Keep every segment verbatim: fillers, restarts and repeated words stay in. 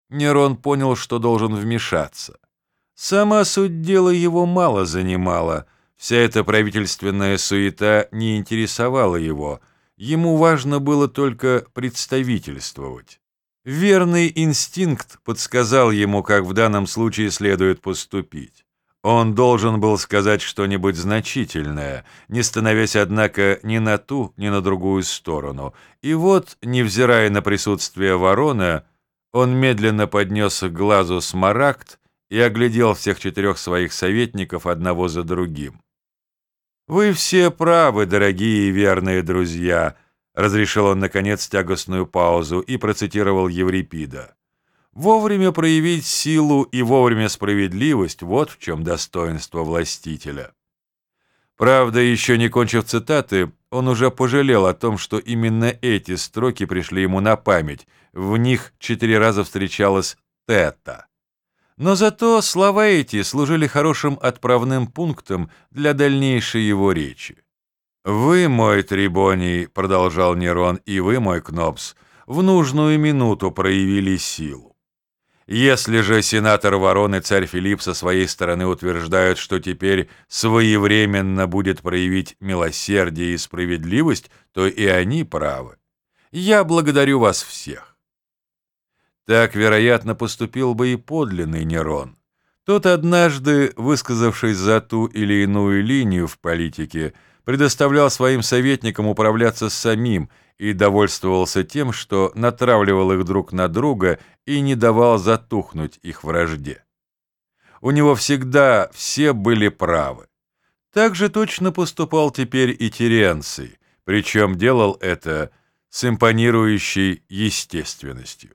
Нерон понял, что должен вмешаться. Сама суть дела его мало занимала, вся эта правительственная суета не интересовала его, ему важно было только представительствовать. Верный инстинкт подсказал ему, как в данном случае следует поступить. Он должен был сказать что-нибудь значительное, не становясь, однако, ни на ту, ни на другую сторону. И вот, невзирая на присутствие ворона, он медленно поднес к глазу смарагд и оглядел всех четырех своих советников одного за другим. «Вы все правы, дорогие и верные друзья», — разрешил он, наконец, тягостную паузу и процитировал Еврипида. «Вовремя проявить силу и вовремя справедливость — вот в чем достоинство властителя». Правда, еще не кончив цитаты, он уже пожалел о том, что именно эти строки пришли ему на память, в них четыре раза встречалось «тета». Но зато слова эти служили хорошим отправным пунктом для дальнейшей его речи. «Вы, мой Трибоний, — продолжал Нерон, — и вы, мой Кнопс, в нужную минуту проявили силу. Если же сенатор Ворон и царь Филипп со своей стороны утверждают, что теперь своевременно будет проявить милосердие и справедливость, то и они правы. Я благодарю вас всех». Так, вероятно, поступил бы и подлинный Нерон. Тот, однажды высказавшись за ту или иную линию в политике, предоставлял своим советникам управляться самим и довольствовался тем, что натравливал их друг на друга и не давал затухнуть их вражде. У него всегда все были правы. Так же точно поступал теперь и Теренций, причем делал это с импонирующей естественностью.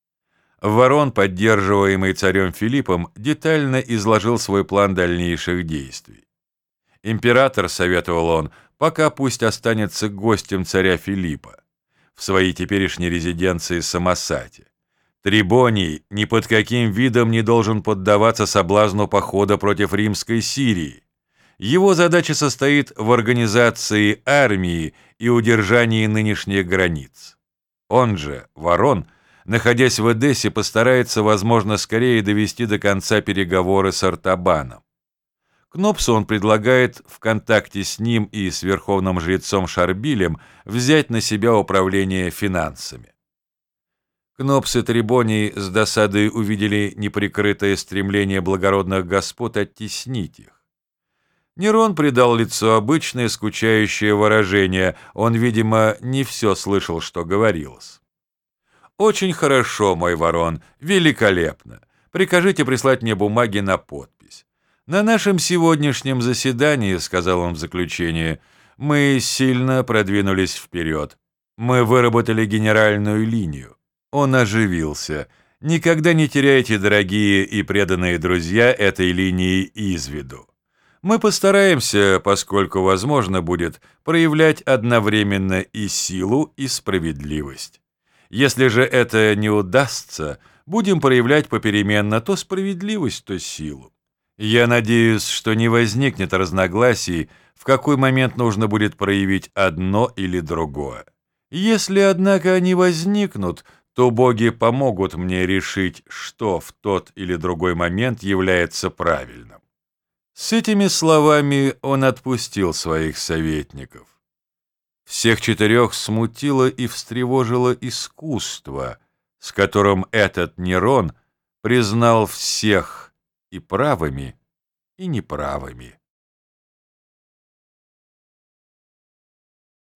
Ворон, поддерживаемый царем Филиппом, детально изложил свой план дальнейших действий. Император, советовал он, пока пусть останется гостем царя Филиппа в своей теперешней резиденции Самосате. Трибоний ни под каким видом не должен поддаваться соблазну похода против римской Сирии. Его задача состоит в организации армии и удержании нынешних границ. Он же, Ворон, находясь в Эдессе, постарается, возможно, скорее довести до конца переговоры с Артабаном. Кнопсу он предлагает в контакте с ним и с верховным жрецом Шарбилем взять на себя управление финансами. Кнопс и Трибоний с досадой увидели неприкрытое стремление благородных господ оттеснить их. Нерон придал лицу обычное скучающее выражение, он, видимо, не все слышал, что говорилось. «Очень хорошо, мой Ворон, великолепно. Прикажите прислать мне бумаги на подпись. На нашем сегодняшнем заседании, — сказал он в заключение, — мы сильно продвинулись вперед. Мы выработали генеральную линию». Он оживился. «Никогда не теряйте, дорогие и преданные друзья, этой линии из виду. Мы постараемся, поскольку возможно будет, проявлять одновременно и силу, и справедливость. Если же это не удастся, будем проявлять попеременно то справедливость, то силу. Я надеюсь, что не возникнет разногласий, в какой момент нужно будет проявить одно или другое. Если, однако, они возникнут, то боги помогут мне решить, что в тот или другой момент является правильным». С этими словами он отпустил своих советников. Всех четырех смутило и встревожило искусство, с которым этот Нерон признал всех и правыми, и неправыми.